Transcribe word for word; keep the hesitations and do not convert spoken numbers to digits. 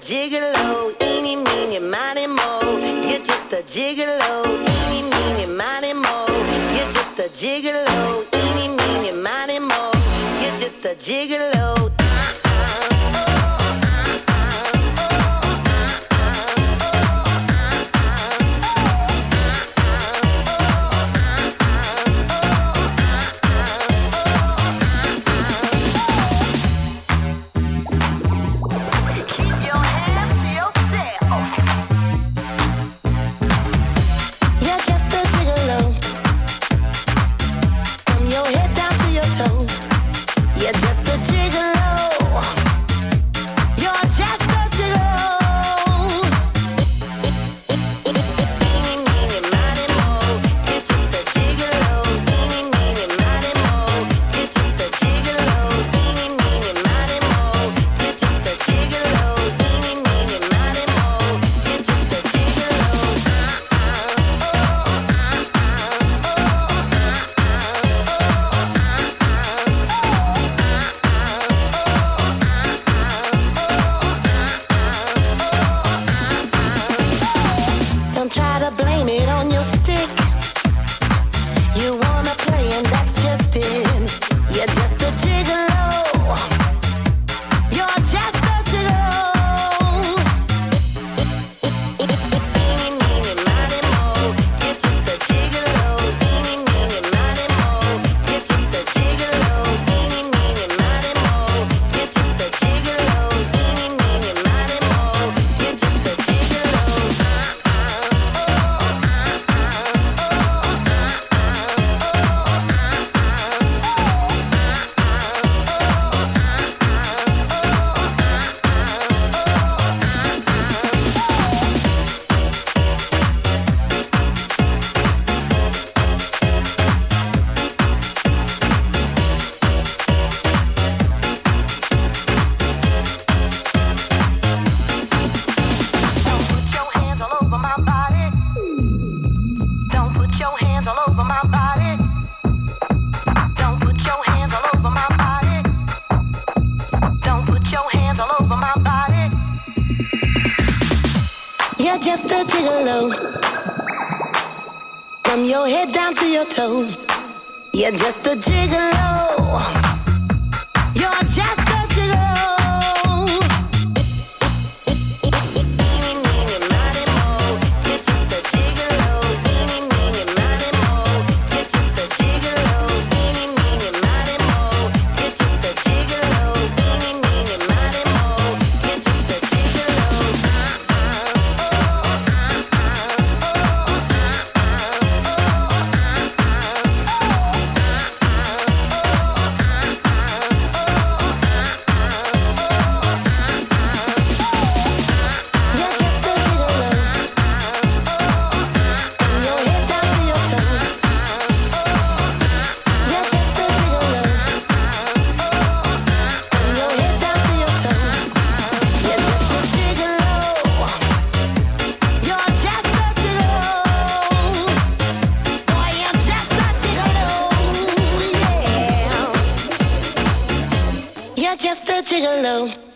gigolo, eeny, meeny, miny, mo. You're just a gigolo, eeny, meeny, miny, mo. You're just a gigolo, eeny, meeny, miny, mo. You're just a gigolo. Just a gigolo, from your head down to your toes. You're just a gigolo. You're just a gigolo. Eeny, meeny, miny, mo. You're just a gigolo. Eeny, meeny, miny, mo. You're just a gigolo. Eeny, meeny, miny, mo. You're just a gigolo. Eeny, meeny, miny, mo. You're just a gigolo. Just a gigolo.